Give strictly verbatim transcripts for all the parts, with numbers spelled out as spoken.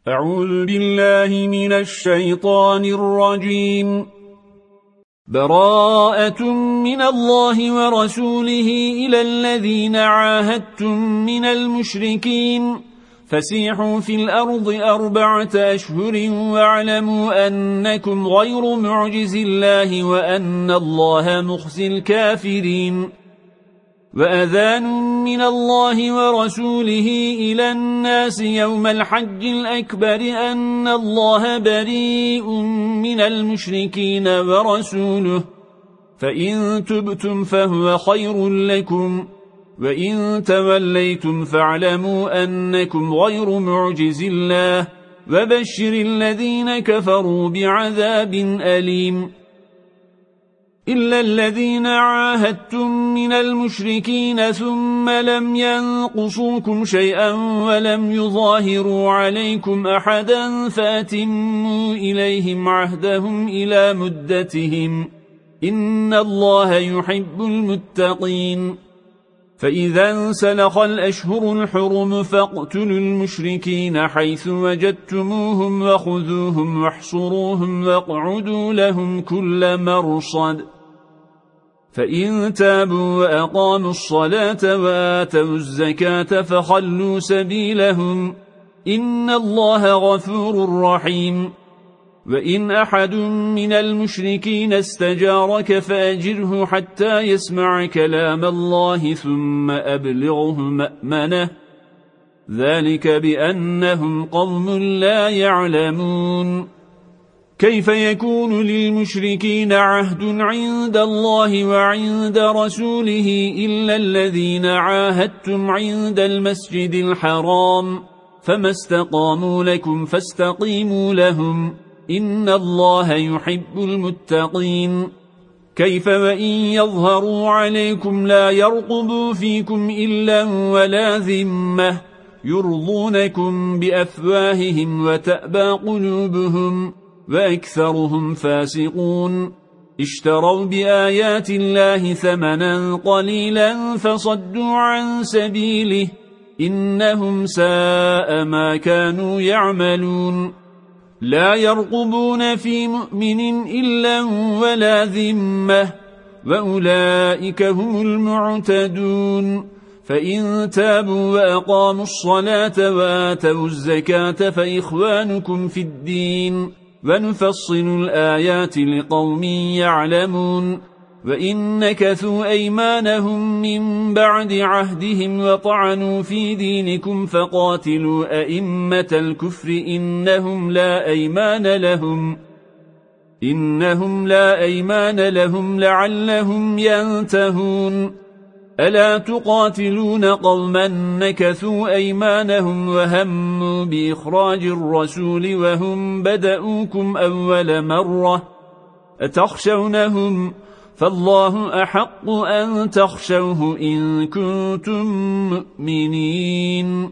أعوذ بالله من الشيطان الرجيم. براءة من الله ورسوله إلى الذين عاهدتم من المشركين فسيحوا في الأرض أربعة أشهر واعلموا أنكم غير معجز الله وأن الله مخزي الكافرين. وأذان من الله ورسوله إلى الناس يوم الحج الأكبر أن الله بريء من المشركين ورسوله فإن تبتم فهو خير لكم وإن توليتم فاعلموا أنكم غير معجز الله وبشر الذين كفروا بعذاب أليم. إلا الذين عاهدتم من المشركين ثم لم ينقصوكم شيئا ولم يظاهروا عليكم أحدا فأتموا إليهم عهدهم إلى مدتهم إن الله يحب المتقين. فإذا انسلخ الأشهر الحرم فاقتلوا المشركين حيث وجدتموهم وخذوهم واحصروهم واقعدوا لهم كل مرصد. فإن تابوا وأقاموا الصلاة وآتوا الزكاة فخلوا سبيلهم إن الله غفور رحيم. وإن أحد من المشركين استجارك فأجره حتى يسمع كلام الله ثم أبلغه مأمنه ذلك بأنهم قوم لا يعلمون. كيف يكون للمشركين عهد عند الله وعند رسوله إلا الذين عاهدتم عند المسجد الحرام فما استقاموا لكم فاستقيموا لهم إن الله يحب المتقين. كيف وإن يظهروا عليكم لا يرقبوا فيكم إلا ولا ذمة يرضونكم بأفواههم وتأبى قلوبهم وأكثرهم فاسقون. اشتروا بآيات الله ثمنا قليلا فصدوا عن سبيله إنهم ساء ما كانوا يعملون. لا يرقبون في مؤمن إلا ولا ذمة وأولئك هم المعتدون. فإن تابوا وأقاموا الصلاة وآتوا الزكاة فإخوانكم في الدين ونفصل الآيات لقوم يعلمون. وإن نكثوا أيمانهم من بعد عهدهم وطعنوا في دينكم فقاتلوا أئمة الكفر إنهم لا أيمان لهم إنهم لا أيمان لهم لعلهم ينتهون. ألا تقاتلون قوما نكثوا أيمانهم وهموا بإخراج الرسول وهم بدأوكم أول مرة أتخشونهم فالله أحق أن تخشوه إن كنتم مؤمنين.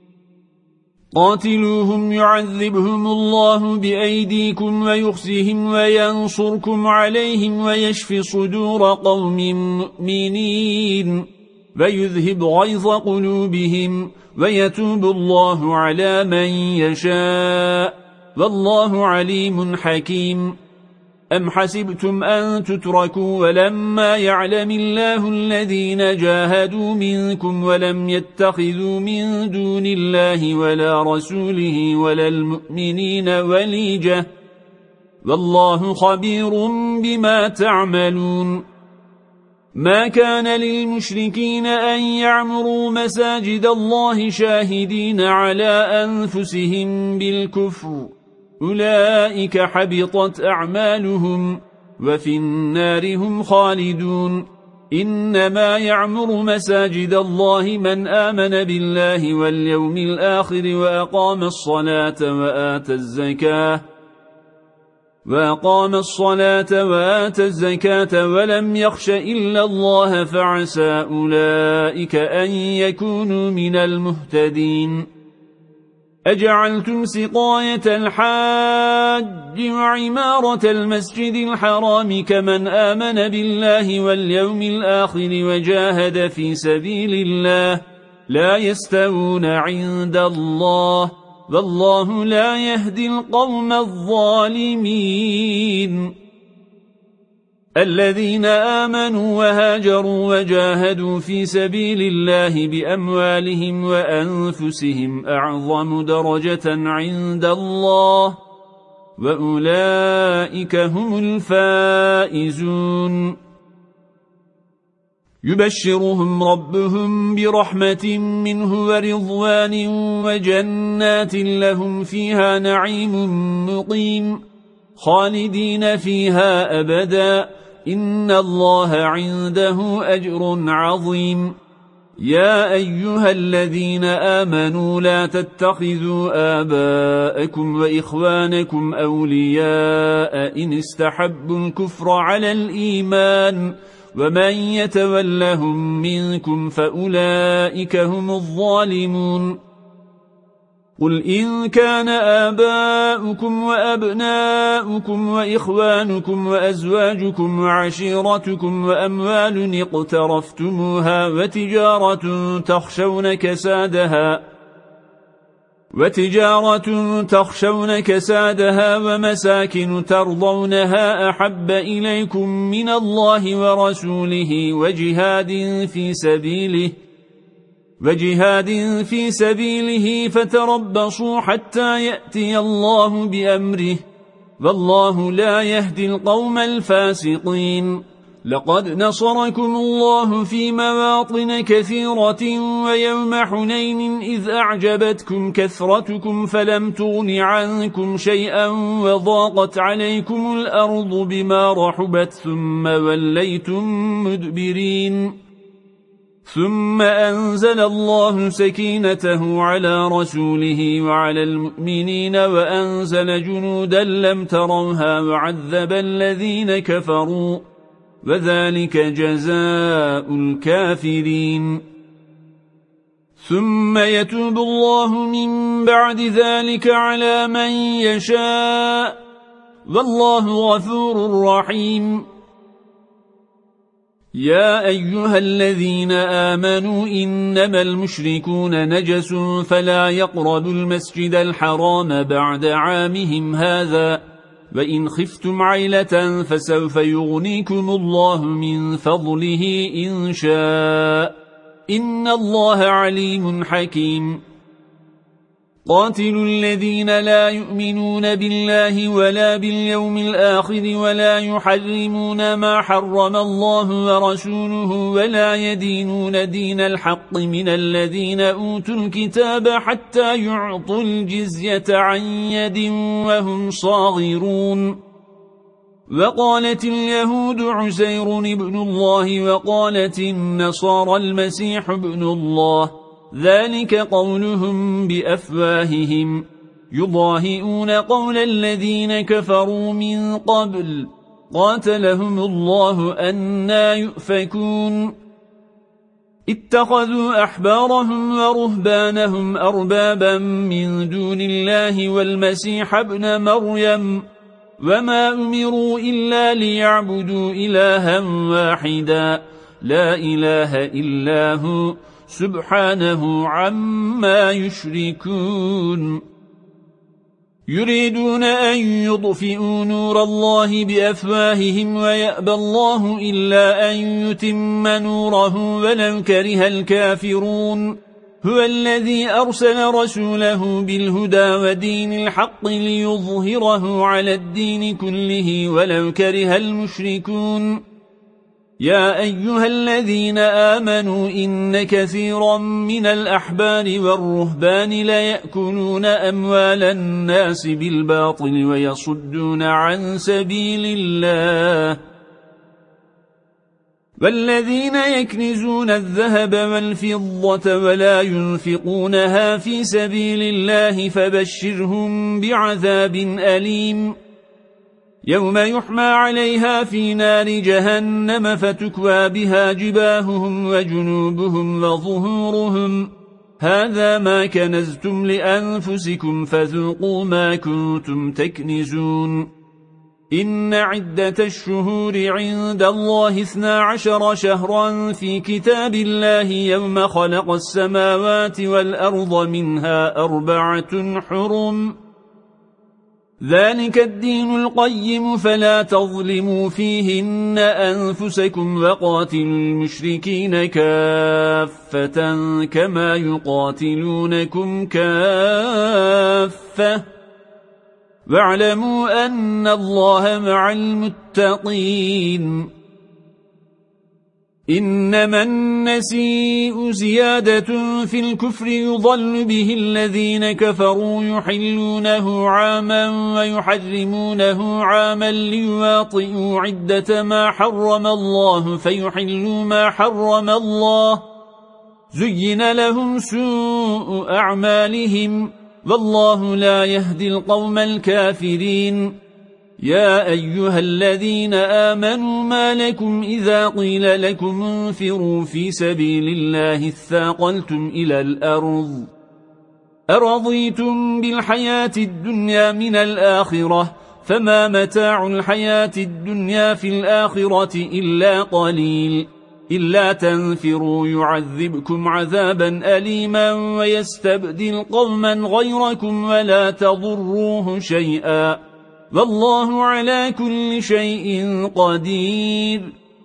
قاتلوهم يعذبهم الله بأيديكم ويخزهم وينصركم عليهم ويشف صدور قوم مؤمنين ويذهب غيظ قلوبهم ويتوب الله على من يشاء والله عليم حكيم. أم حسبتم أن تتركوا ولما يعلم الله الذين جاهدوا منكم ولم يتخذوا من دون الله ولا رسوله ولا المؤمنين وليجة والله خبير بما تعملون. ما كان للمشركين أن يعمروا مساجد الله شاهدين على أنفسهم بالكفر أولئك حبطت أعمالهم وفي النار هم خالدون. إنما يعمر مساجد الله من آمن بالله واليوم الآخر وأقام الصلاة وآتى الزكاة وأقام الصلاة وآتى الزكاة ولم يخش إلا الله فعسى أولئك أن يكونوا من المهتدين. أجعلتم سقاية الحاج وعمارة المسجد الحرام كمن آمن بالله واليوم الآخر وجاهد في سبيل الله لا يستوون عند الله والله لا يهدي القوم الظالمين. الذين آمنوا وهاجروا وجاهدوا في سبيل الله بأموالهم وأنفسهم أعظم درجة عند الله وأولئك هم الفائزون. يبشرهم ربهم برحمة منه ورضوان وجنات لهم فيها نعيم مقيم خالدين فيها أبدا إن الله عنده أجر عظيم. يا أيها الذين آمنوا لا تتخذوا آباءكم وإخوانكم أولياء إن استحبوا الكفر على الإيمان ومن يتولهم منكم فأولئك هم الظالمون. قل إن كان آباؤكم وأبناؤكم وإخوانكم وأزواجكم وعشيرتكم وأموال اقترفتموها وتجارة تخشون كسادها وتجارة تخشون كسادها ومساكن ترضونها أحب إليكم من الله ورسوله وجهاد في سبيله وجهاد في سبيله فتربصوا حتى يأتي الله بأمره والله لا يهدي القوم الفاسقين. لقد نصركم الله في مواطن كثيرة ويوم حنين إذ أعجبتكم كثرتكم فلم تغن عنكم شيئا وضاقت عليكم الأرض بما رحبت ثم وليتم مدبرين. ثم أنزل الله سكينته على رسوله وعلى المؤمنين وأنزل جنودا لم تروها وعذب الذين كفروا وذلك جزاء الكافرين. ثم يتوب الله من بعد ذلك على من يشاء والله غفور رحيم. يا أيها الذين آمنوا إنما المشركون نجس فلا يقربوا المسجد الحرام بعد عامهم هذا وإن خفتم عيلة فسوف يغنيكم الله من فضله إن شاء إن الله عليم حكيم. قاتلوا الذين لا يؤمنون بالله ولا باليوم الآخر ولا يحرمون ما حرم الله ورسوله ولا يدينون دين الحق من الذين أوتوا الكتاب حتى يعطوا الجزية عن يد وهم صاغرون. وقالت اليهود عزير ابن الله وقالت النصارى المسيح ابن الله ذلك قولهم بأفواههم يضاهئون قول الذين كفروا من قبل قاتلهم الله أنى يؤفكون. اتخذوا أحبارهم ورهبانهم أربابا من دون الله والمسيح ابن مريم وما أمروا إلا ليعبدوا إلها واحدا لا إله إلا هو سبحانه عما يشركون. يريدون أن يطفئوا نور الله بأفواههم ويأبى الله إلا أن يتم نوره ولو كره الكافرون. هو الذي أرسل رسوله بالهدى ودين الحق ليظهره على الدين كله ولو كره المشركون. يا أيها الذين آمنوا إن كثيرا من الأحبار والرهبان ليأكلون أموال الناس بالباطل ويصدون عن سبيل الله والذين يكنزون الذهب والفضة ولا ينفقونها في سبيل الله فبشرهم بعذاب أليم يوم يحمى عليها في نار جهنم فتكوى بها جباههم وجنوبهم وظهورهم هذا ما كنزتم لأنفسكم فذوقوا ما كنتم تكنزون. إن عدة الشهور عند الله اثنا عشر شهرا في كتاب الله يوم خلق السماوات والأرض منها أربعة حرم ذلك الدين القيم فلا تظلموا فيهن أنفسكم وقاتلوا المشركين كافة كما يقاتلونكم كافة واعلموا أن الله مع المتقين إنما النسيء زيادة في الكفر يضل به الذين كفروا يحلونه عاما ويحرمونه عاما ليواطئوا عدة ما حرم الله فيحلوا ما حرم الله زين لهم سوء أعمالهم والله لا يهدي القوم الكافرين يا أيها الذين آمنوا ما لكم إذا قيل لكم انفروا في سبيل الله اثاقلتم إلى الأرض أرضيتم بالحياة الدنيا من الآخرة فما متاع الحياة الدنيا في الآخرة إلا قليل إلا تنفروا يعذبكم عذابا أليما ويستبدل قوما غيركم ولا تضروه شيئا والله على كل شيء قدير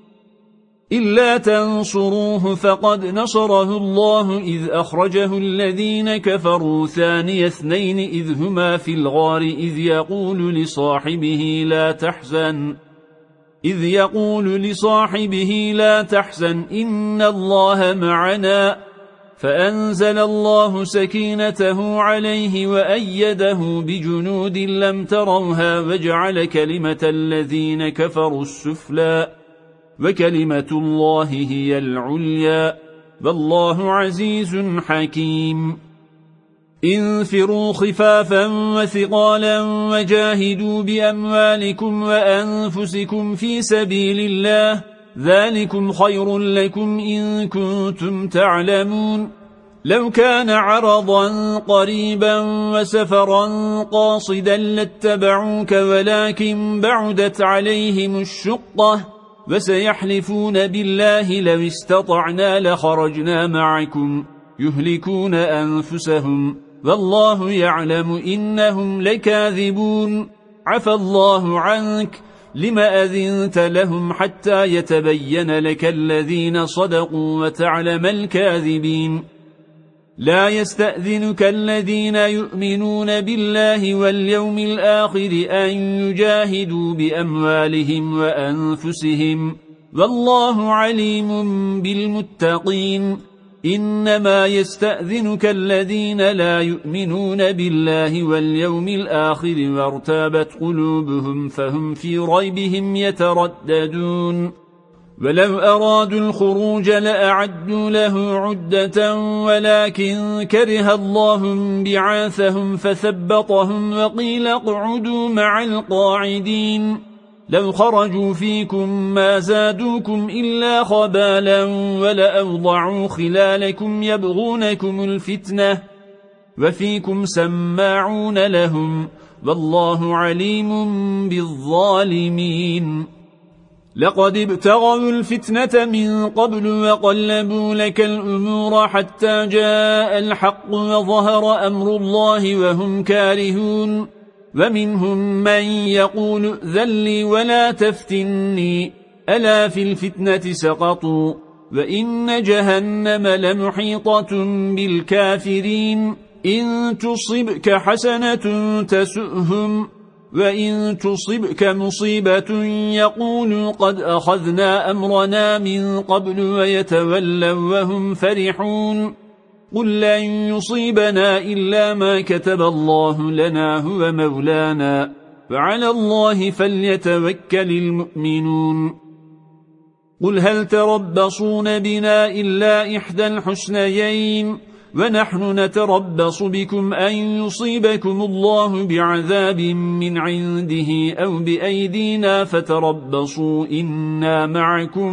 إلا تنصروه فقد نصره الله إذ أخرجه الذين كفروا ثاني اثنين إذ هما في الغار إذ يقول لصاحبه لا تحزن إذ يقول لصاحبه لا تحزن إن الله معنا فأنزل الله سكينته عليه وأيده بجنود لم تروها وجعل كلمة الذين كفروا السفلى وكلمة الله هي العليا والله عزيز حكيم انفروا خفافا وثقالا وجاهدوا بأموالكم وأنفسكم في سبيل الله ذلكم خير لكم إن كنتم تعلمون لو كان عرضا قريبا وسفرا قاصدا لاتبعوك ولكن بعدت عليهم الشقة وسيحلفون بالله لو استطعنا لخرجنا معكم يهلكون أنفسهم والله يعلم إنهم لكاذبون عفى الله عنك لما أذنت لهم حتى يتبين لك الذين صدقوا وتعلم الكاذبين لا يستأذنك الذين يؤمنون بالله واليوم الآخر أن يجاهدوا بأموالهم وأنفسهم والله عليم بالمتقين إنما يستأذنك الذين لا يؤمنون بالله واليوم الآخر وارتابت قلوبهم فهم في ريبهم يترددون ولو أرادوا الخروج لأعدوا له عدة ولكن كره الله بعاثهم فثبطهم وقيل اقعدوا مع القاعدين لو خرجوا فيكم ما زادوكم إلا خبالا ولأوضعوا خلالكم يبغونكم الفتنة وفيكم سماعون لهم والله عليم بالظالمين لقد ابتغوا الفتنة من قبل وقلبوا لك الأمور حتى جاء الحق وظهر أمر الله وهم كارهون ومنهم من يقول ائذن لي ولا تفتني ألا في الفتنة سقطوا وإن جهنم لمحيطة بالكافرين إن تصبك حسنة تسؤهم وإن تصبك مصيبة يقول قد أخذنا أمرنا من قبل ويتولوا وهم فرحون قل لن يصيبنا إلا ما كتب الله لنا هو مولانا وعلى الله فليتوكل المؤمنون قل هل تربصون بنا إلا إحدى الحسنيين ونحن نتربص بكم أن يصيبكم الله بعذاب من عنده أو بأيدينا فتربصوا إنا معكم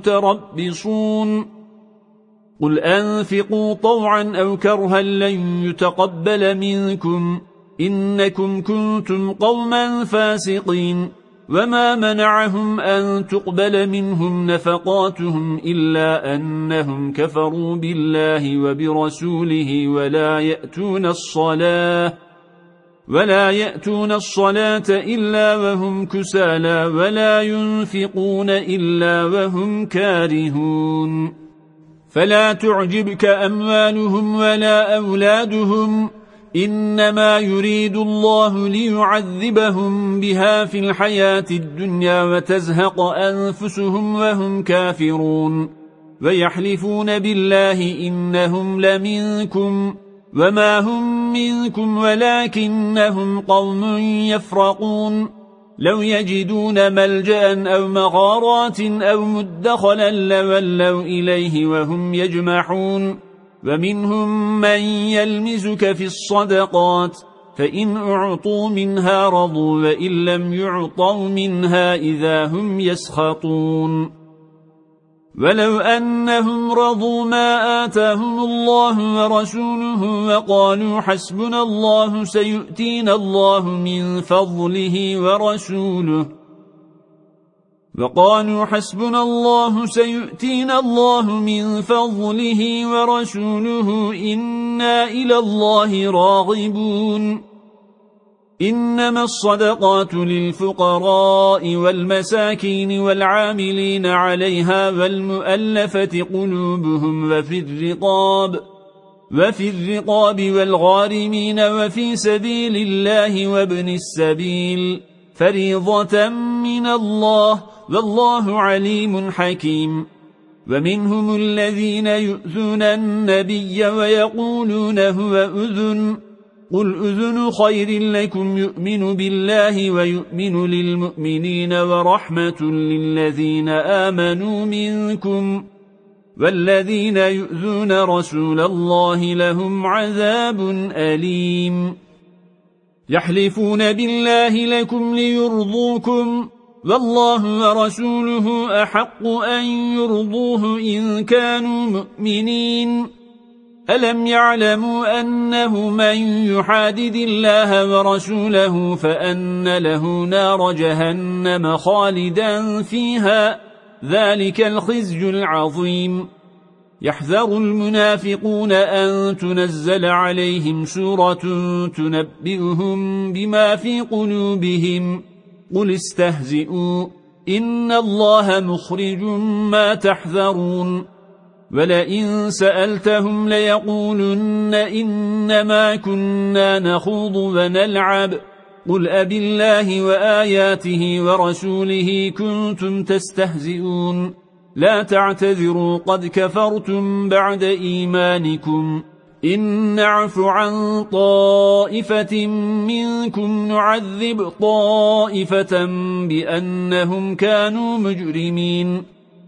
متربصون قل أنفقوا طوعا أو كرها لن يتقبل منكم إنكم كنتم قوما فاسقين وما منعهم أن تقبل منهم نفقاتهم إلا أنهم كفروا بالله وبرسوله ولا يأتون الصلاة ولا يأتون الصلاة إلا وهم كسالى ولا ينفقون إلا وهم كارهون فلا تعجبك أموالهم ولا أولادهم إنما يريد الله ليعذبهم بها في الحياة الدنيا وتزهق أنفسهم وهم كافرون ويحلفون بالله إنهم لمنكم وما هم منكم ولكنهم قوم يفرقون لو يجدون ملجأ أو مغارات أو مدخلا لولوا إليه وهم يجمحون ومنهم من يلمزك في الصدقات فإن أعطوا منها رضوا وإن لم يعطوا منها إذا هم يسخطون ولو أنهم رضوا ما آتاهم الله ورسوله وقالوا حسبنا الله سيؤتينا الله من فضله ورسوله وقالوا حسبنا الله سيؤتينا الله من فضله ورسوله إنا إلى الله راغبون إنما الصدقات للفقراء والمساكين والعاملين عليها والمؤلفة قلوبهم وفي الرقاب وفي الرقاب والغارمين وفي سبيل الله وابن السبيل فريضة من الله والله عليم حكيم ومنهم الذين يؤذون النبي ويقولون هو أذن قل أذن خير لكم يؤمن بالله ويؤمن للمؤمنين ورحمة للذين آمنوا منكم والذين يؤذون رسول الله لهم عذاب أليم يحلفون بالله لكم ليرضوكم والله ورسوله أحق أن يرضوه إن كانوا مؤمنين ألم يعلموا أنه من يحادد الله ورسوله فأن له نار جهنم خالدا فيها ذلك الخزي العظيم يحذر المنافقون أن تنزل عليهم سورة تنبئهم بما في قلوبهم قل استهزئوا إن الله مخرج ما تحذرون ولئن سألتهم ليقولن إنما كنا نخوض ونلعب قل أبي الله وآياته ورسوله كنتم تستهزئون لا تعتذروا قد كفرتم بعد إيمانكم إن نعف عن طائفة منكم نعذب طائفة بأنهم كانوا مجرمين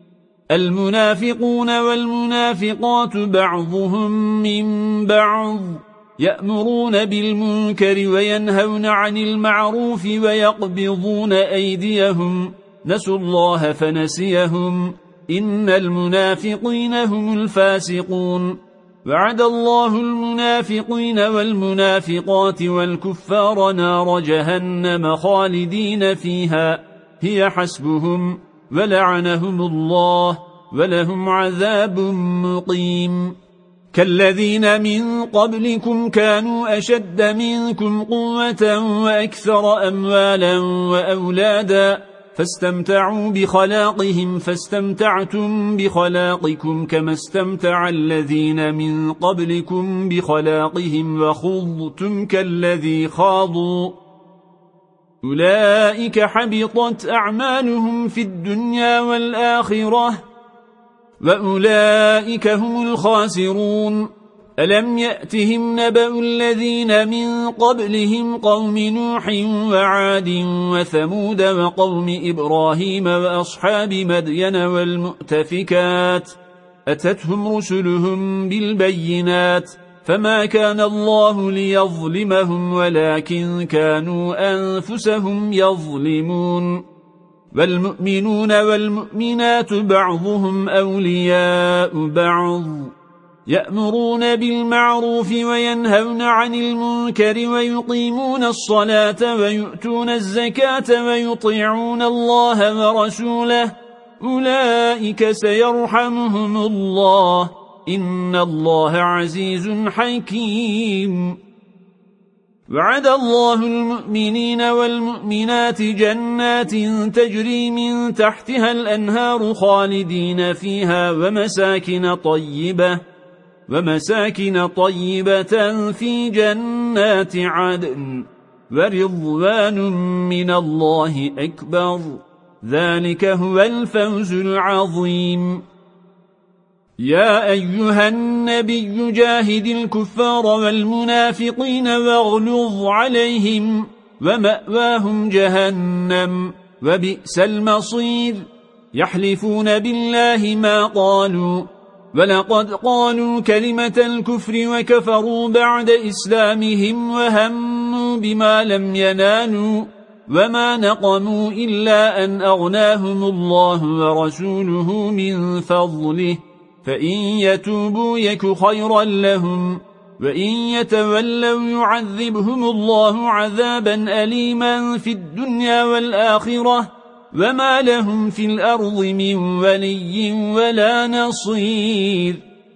المنافقون والمنافقات بعضهم من بعض يأمرون بالمنكر وينهون عن المعروف ويقبضون أيديهم نسوا الله فنسيهم إن المنافقين هم الفاسقون وعد الله المنافقين والمنافقات والكفار نار جهنم خالدين فيها هي حسبهم ولعنهم الله ولهم عذاب مقيم كالذين من قبلكم كانوا أشد منكم قوة وأكثر أموالا وأولادا فاستمتعوا بخلاقهم فاستمتعتم بخلاقكم كما استمتع الذين من قبلكم بخلاقهم وخضتم كالذي خاضوا أولئك حبطت أعمالهم في الدنيا والآخرة وأولئك هم الخاسرون ألم يأتهم نبأ الذين من قبلهم قوم نوح وعاد وثمود وقوم إبراهيم وأصحاب مدين والمؤتفكات أتتهم رسلهم بالبينات فما كان الله ليظلمهم ولكن كانوا أنفسهم يظلمون والمؤمنون والمؤمنات بعضهم أولياء بعض يأمرون بالمعروف وينهون عن المنكر ويقيمون الصلاة ويؤتون الزكاة ويطيعون الله ورسوله أولئك سيرحمهم الله إن الله عزيز حكيم. وعد الله المؤمنين والمؤمنات جنات تجري من تحتها الأنهار خالدين فيها ومساكن طيبة ومساكن طيبة في جنات عدن ورضوان من الله أكبر ذلك هو الفوز العظيم. يا أيها النبي جاهد الكفار والمنافقين واغلظ عليهم ومأواهم جهنم وبئس المصير. يحلفون بالله ما قالوا ولقد قالوا كلمة الكفر وكفروا بعد إسلامهم وهموا بما لم ينالوا وما نقموا إلا أن أغناهم الله ورسوله من فضله فإن يتوبوا يك خيرا لهم وإن يتولوا يعذبهم الله عذابا أليما في الدنيا والآخرة وما لهم في الأرض من ولي ولا نصير.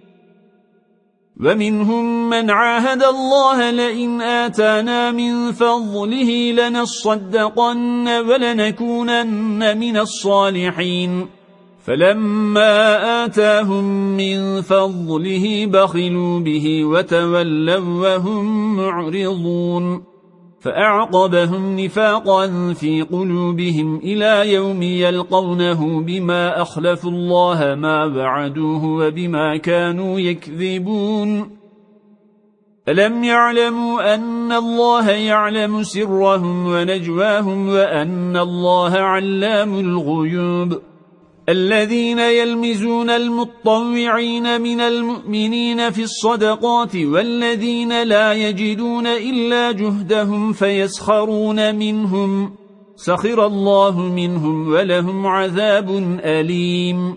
ومنهم من عاهد الله لئن آتانا من فضله لنصدقن ولنكونن من الصالحين فلما آتاهم من فضله بخلوا به وتولوا وهم معرضون فأعقبهم نفاقا في قلوبهم إلى يوم يلقونه بما أخلفوا الله ما وعدوه وبما كانوا يكذبون. ألم يعلموا أن الله يعلم سرهم ونجواهم وأن الله علام الغيوب. الذين يلمزون المطوعين من المؤمنين في الصدقات والذين لا يجدون إلا جهدهم فيسخرون منهم سخر الله منهم ولهم عذاب أليم.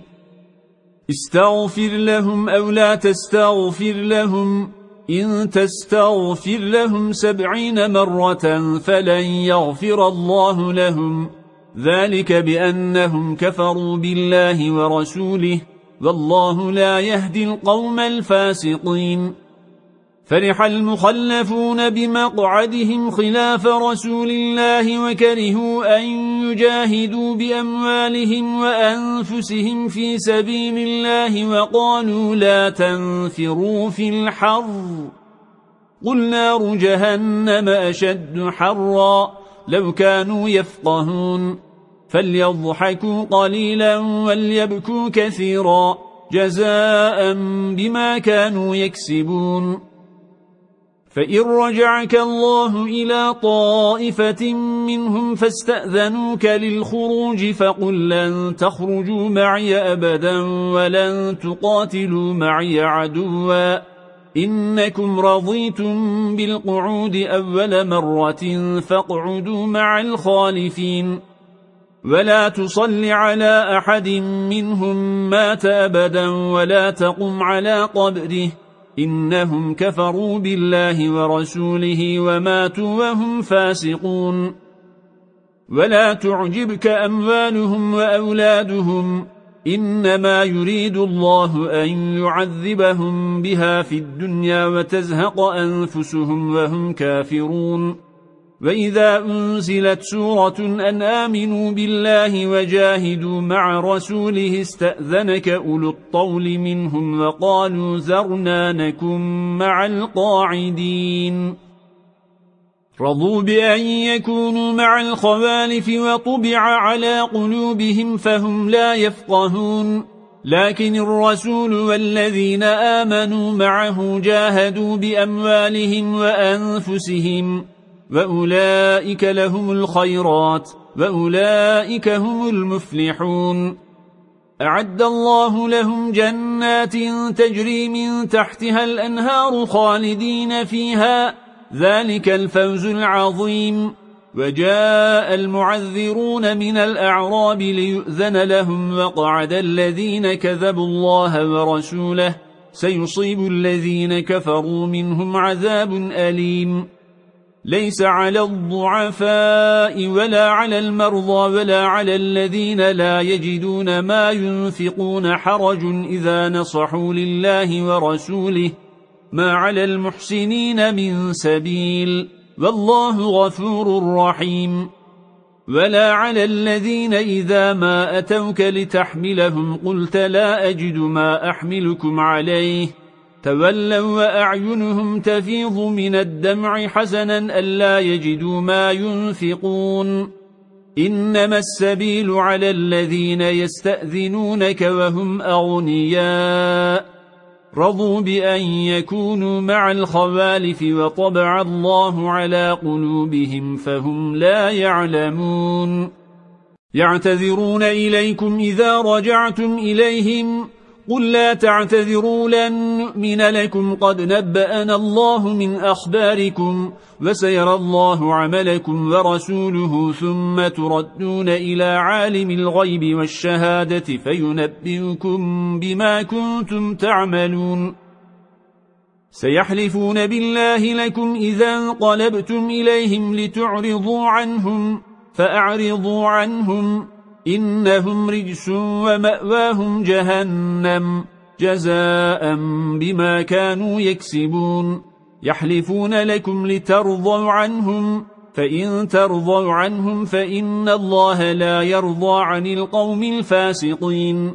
استغفر لهم أو لا تستغفر لهم إن تستغفر لهم سبعين مرة فلن يغفر الله لهم ذلك بأنهم كفروا بالله ورسوله والله لا يهدي القوم الفاسقين. فرح المخلفون بمقعدهم خلاف رسول الله وكرهوا أن يجاهدوا بأموالهم وأنفسهم في سبيل الله وقالوا لا تنفروا في الحر قل نار جهنم أشد حرا لو كانوا يفقهون فليضحكوا قليلا وليبكوا كثيرا جزاء بما كانوا يكسبون. فإن رجعك الله إلى طائفة منهم فاستأذنوك للخروج فقل لن تخرجوا معي أبدا ولن تقاتلوا معي عدوا إنكم رضيتم بالقعود أول مرة فاقعدوا مع الخالفين ولا تصل على أحد منهم مات أبدا ولا تقم على قبره إنهم كفروا بالله ورسوله وماتوا وهم فاسقون. ولا تعجبك أموالهم وأولادهم إنما يريد الله أن يعذبهم بها في الدنيا وتزهق أنفسهم وهم كافرون. وإذا أنزلت سورة أن آمنوا بالله وجاهدوا مع رسوله استأذنك أولو الطول منهم وقالوا ذرنا نكن مع القاعدين. رضوا بأن يكونوا مع الخوالف وطبع على قلوبهم فهم لا يفقهون. لكن الرسول والذين آمنوا معه جاهدوا بأموالهم وأنفسهم وأولئك لهم الخيرات وأولئك هم المفلحون. أعد الله لهم جنات تجري من تحتها الأنهار خالدين فيها ذلك الفوز العظيم. وجاء المعذرون من الأعراب ليؤذن لهم وقعد الذين كذبوا الله ورسوله سيصيب الذين كفروا منهم عذاب أليم ليس على الضعفاء ولا على المرضى ولا على الذين لا يجدون ما ينفقون حرج إذا نصحوا لله ورسوله ما على المحسنين من سبيل والله غفور رحيم ولا على الذين إذا ما أتوك لتحملهم قلت لا أجد ما أحملكم عليه تولوا وأعينهم تفيض من الدمع حسنا ألا يجدوا ما ينفقون إنما السبيل على الذين يستأذنونك وهم أغنياء رضوا بأن يكونوا مع الخوالف وطبع الله على قلوبهم فهم لا يعلمون يعتذرون إليكم إذا رجعتم إليهم قل لا تعتذروا لن نؤمن لكم قد نبأنا الله من أخباركم وسيرى الله عملكم ورسوله ثم تردون إلى عالم الغيب والشهادة فينبئكم بما كنتم تعملون سيحلفون بالله لكم إذا انقلبتم إليهم لتعرضوا عنهم فأعرضوا عنهم إنهم رجس ومأواهم جهنم جزاء بما كانوا يكسبون يحلفون لكم لترضوا عنهم فإن ترضوا عنهم فإن الله لا يرضى عن القوم الفاسقين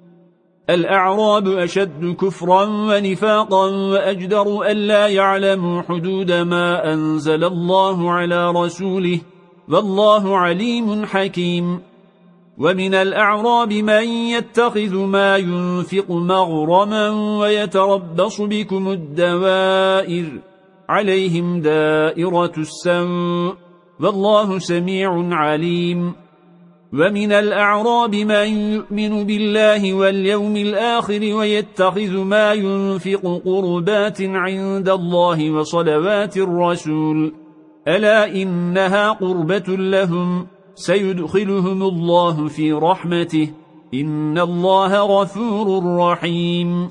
الأعراب أشد كفرا ونفاقا وأجدر ألا يعلموا حدود ما أنزل الله على رسوله والله عليم حكيم ومن الأعراب من يتخذ ما ينفق مغرما ويتربص بكم الدوائر عليهم دائرة السوء والله سميع عليم ومن الأعراب من يؤمن بالله واليوم الآخر ويتخذ ما ينفق قربات عند الله وصلوات الرسول ألا إنها قربة لهم سيدخلهم الله في رحمته إن الله غفور رحيم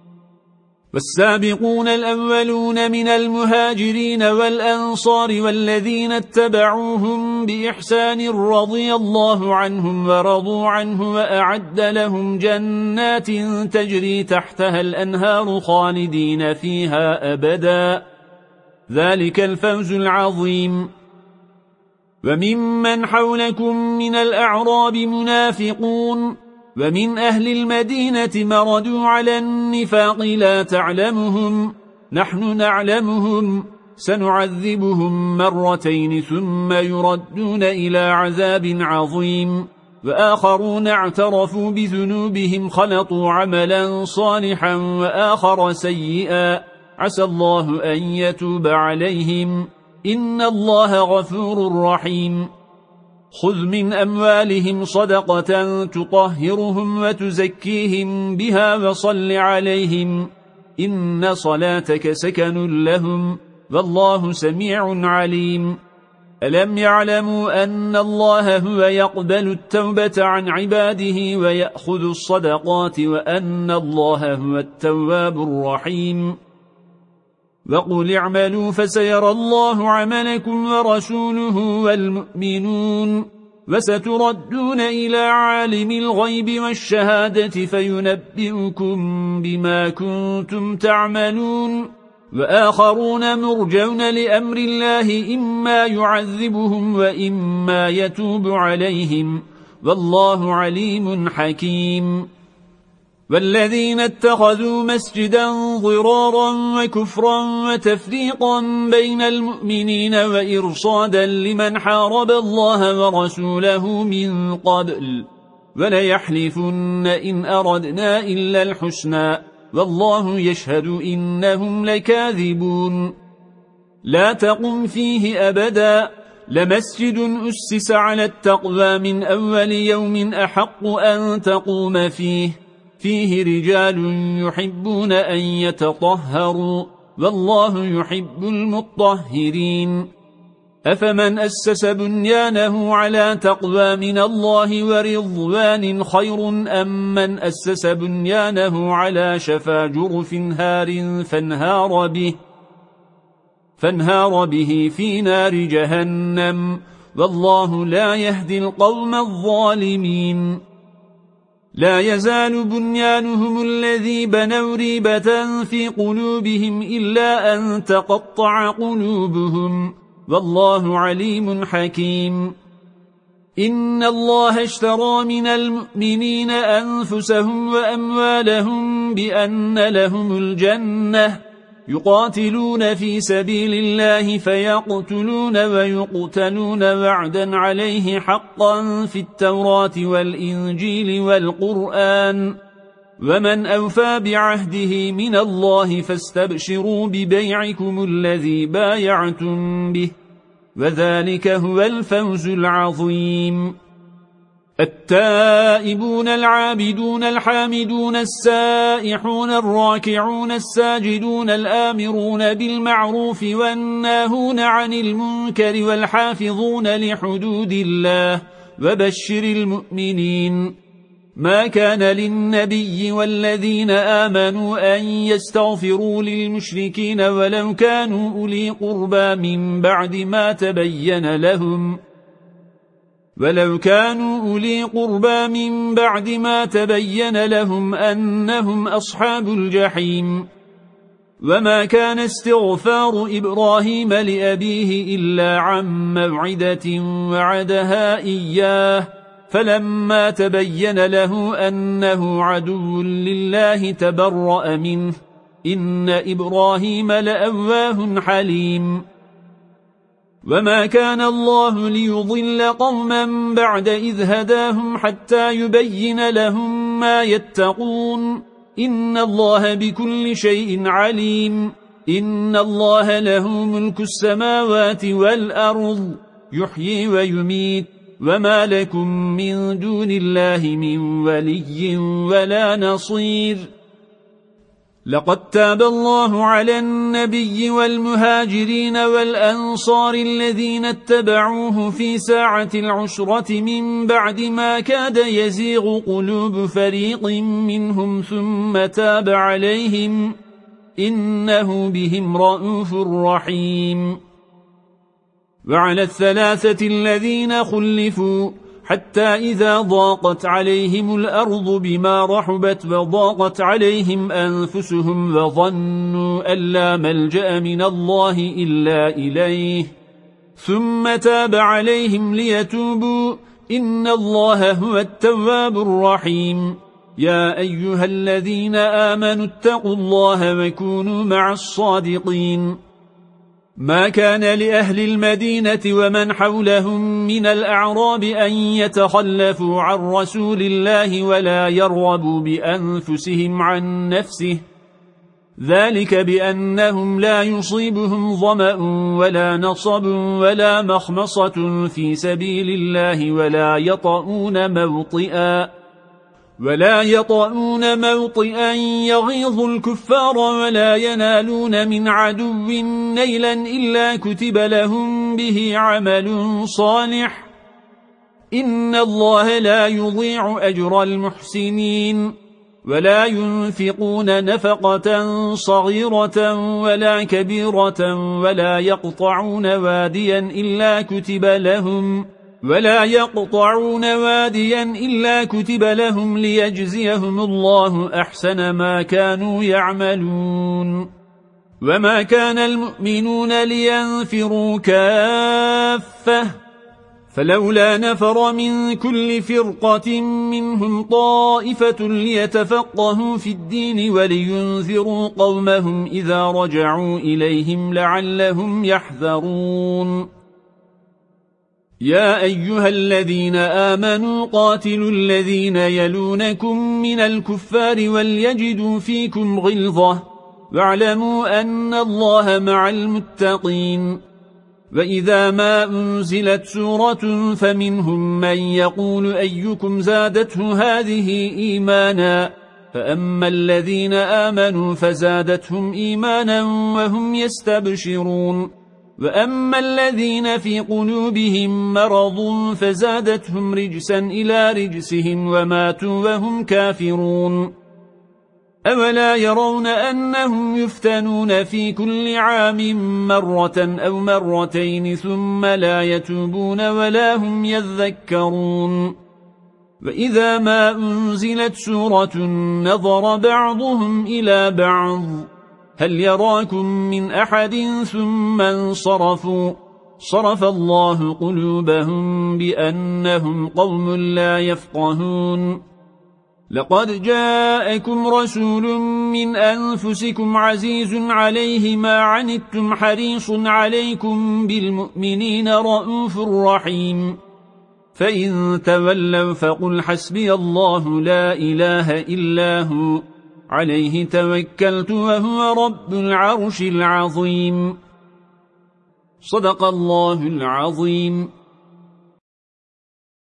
والسابقون الأولون من المهاجرين والأنصار والذين اتبعوهم بإحسان رضي الله عنهم ورضوا عنه وأعد لهم جنات تجري تحتها الأنهار خالدين فيها أبدا ذلك الفوز العظيم وممن حولكم من الأعراب منافقون ومن أهل المدينة مردوا على النفاق لا تعلمهم نحن نعلمهم سنعذبهم مرتين ثم يردون إلى عذاب عظيم وآخرون اعترفوا بذنوبهم خلطوا عملا صالحا وآخر سيئا عسى الله أن يتوب عليهم إن الله غفور رحيم خذ من أموالهم صدقة تطهرهم وتزكيهم بها وصل عليهم إن صلاتك سكن لهم والله سميع عليم ألم يعلموا أن الله هو يقبل التوبة عن عباده ويأخذ الصدقات وأن الله هو التواب الرحيم وقل اعملوا فسيرى الله عملكم ورسوله والمؤمنون وستردون إلى عالم الغيب والشهادة فينبئكم بما كنتم تعملون وآخرون مرجون لأمر الله إما يعذبهم وإما يتوب عليهم والله عليم حكيم والذين اتخذوا مسجدا ضرارا وكفرا وتفريقا بين المؤمنين وإرصادا لمن حارب الله ورسوله من قبل وليحلفن إن أردنا إلا الحسنى والله يشهد إنهم لكاذبون لا تقم فيه أبدا لمسجد أسس على التقوى من أول يوم أحق أن تقوم فيه فيه رجال يحبون أن يتطهروا والله يحب المطهرين أفمن أسس بنيانه على تقوى من الله ورضوان خير أم من أسس بنيانه على شفا جرف هار فانهار به, فانهار به في نار جهنم والله لا يهدي القوم الظالمين. لا يزال بنيانهم الذي بنوا ريبة في قلوبهم إلا أن تقطع قلوبهم والله عليم حكيم. إن الله اشترى من المؤمنين أنفسهم وأموالهم بأن لهم الجنة يقاتلون في سبيل الله فيقتلون ويقتلون وعدا عليه حقا في التوراة والإنجيل والقرآن ومن أوفى بعهده من الله فاستبشروا ببيعكم الذي بايعتم به وذلك هو الفوز العظيم. التائبون العابدون الحامدون السائحون الراكعون الساجدون الآمرون بالمعروف والناهون عن المنكر والحافظون لحدود الله وبشر المؤمنين. ما كان للنبي والذين آمنوا أن يستغفروا للمشركين ولو كانوا أولي قربى من بعد ما تبين لهم ولو كانوا أولي قربى من بعد ما تبين لهم أنهم أصحاب الجحيم. وما كان استغفار إبراهيم لأبيه إلا عن موعدة وعدها إياه فلما تبين له أنه عدو لله تبرأ منه إن إبراهيم لأواه حليم. وما كان الله ليضل قوما بعد إذ هداهم حتى يبين لهم ما يتقون إن الله بكل شيء عليم. إن الله له ملك السماوات والأرض يحيي ويميت وما لكم من دون الله من ولي ولا نصير. لقد تاب الله على النبي والمهاجرين والأنصار الذين اتبعوه في ساعة العشرة من بعد ما كاد يزيغ قلوب فريق منهم ثم تاب عليهم إنه بهم رءوف رحيم. وعلى الثلاثة الذين خلفوا حتى إذا ضاقت عليهم الأرض بما رحبت وضاقت عليهم أنفسهم وظنوا أن لا ملجأ من الله إلا إليه ثم تاب عليهم ليتوبوا إن الله هو التواب الرحيم. يا أيها الذين آمنوا اتقوا الله وكونوا مع الصادقين. ما كان لأهل المدينة ومن حولهم من الأعراب أن يتخلفوا عن رسول الله ولا يرغبوا بأنفسهم عن نفسه ذلك بأنهم لا يصيبهم ظمأ ولا نصب ولا مخمصة في سبيل الله ولا يطؤون موطئا ولا يطؤون موطئا يغيظ الكفار ولا ينالون من عدو نيلا إلا كتب لهم به عمل صالح إن الله لا يضيع أجر المحسنين. ولا ينفقون نفقة صغيرة ولا كبيرة ولا يقطعون واديا إلا كتب لهم ولا يقطعون واديا إلا كتب لهم ليجزيهم الله أحسن ما كانوا يعملون. وما كان المؤمنون لينفروا كافة فلولا نفر من كل فرقة منهم طائفة ليتفقهوا في الدين ولينذروا قومهم إذا رجعوا إليهم لعلهم يحذرون. يا أيها الذين آمنوا قاتلوا الذين يلونكم من الكفار وليجدوا فيكم غلظة واعلموا أن الله مع المتقين. وإذا ما أنزلت سورة فمنهم من يقول أيكم زادته هذه إيمانا فأما الذين آمنوا فزادتهم إيمانا وهم يستبشرون. وأما الذين في قلوبهم مرض فزادتهم رجسا إلى رجسهم وماتوا وهم كافرون أولا يرون أنهم يفتنون في كل عام مرة أو مرتين ثم لا يتوبون ولا هم يذكرون وإذا ما أنزلت سورة نظر بعضهم إلى بعض هل يراكم من أحد ثم انصرفوا صرف الله قلوبهم بأنهم قوم لا يفقهون لقد جاءكم رسول من أنفسكم عزيز عليه ما عنتم حريص عليكم بالمؤمنين رؤوف رحيم فإن تولوا فقل حسبي الله لا إله إلا هو عليه توكلت وهو رب العرش العظيم صدق الله العظيم.